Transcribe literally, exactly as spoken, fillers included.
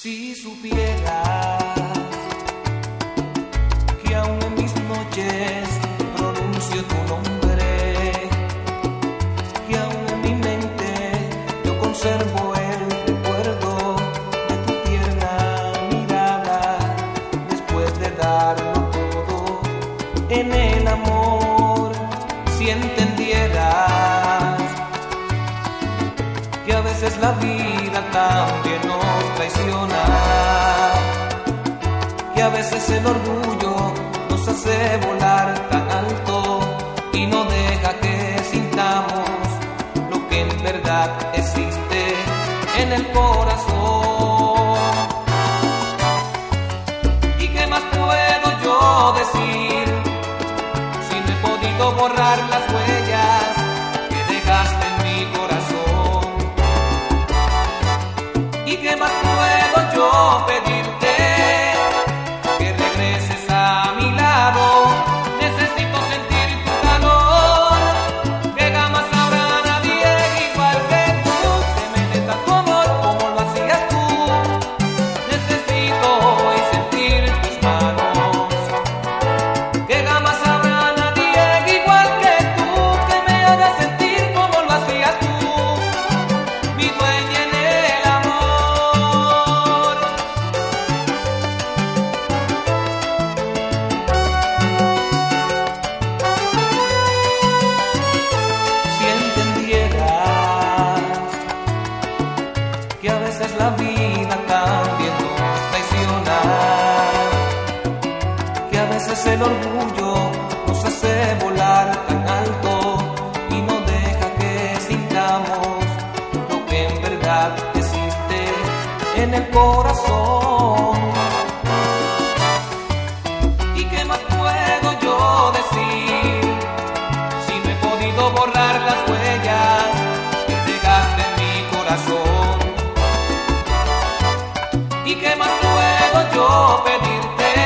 Si supieras que aún en mis noches pronuncio tu nombre, que aún en mi mente yo conservo el recuerdo de tu tierna mirada, después de darlo todo en el amor. Si entendieras que a veces la vida también nos traiciona, que a veces el orgullo nos hace volar tan alto y no deja que sintamos lo que en verdad existe en el corazón. ¿Y qué más puedo yo decir si no he podido borrar las huellas que dejaste en mi corazón? ¿Y qué más puedo yo pedirte? Que regreses a mi lado. Necesito sentir tu calor, que jamás habrá nadie igual que tú, que me dé tanto amor como lo hacías tú. Necesito hoy sentir tus manos, que jamás habrá nadie igual que tú, que me haga sentir como lo hacías tú, mi dueña en el amor. Si entendieras que a veces la vida también nos traiciona, que a veces el orgullo nos hace volar tan alto y no deja que sintamos lo que en verdad existe en el corazón. ¿Y qué más puedo yo decir si no he podido borrar las huellas que dejaste en mi corazón? ¿Y qué más puedo yo pedirte?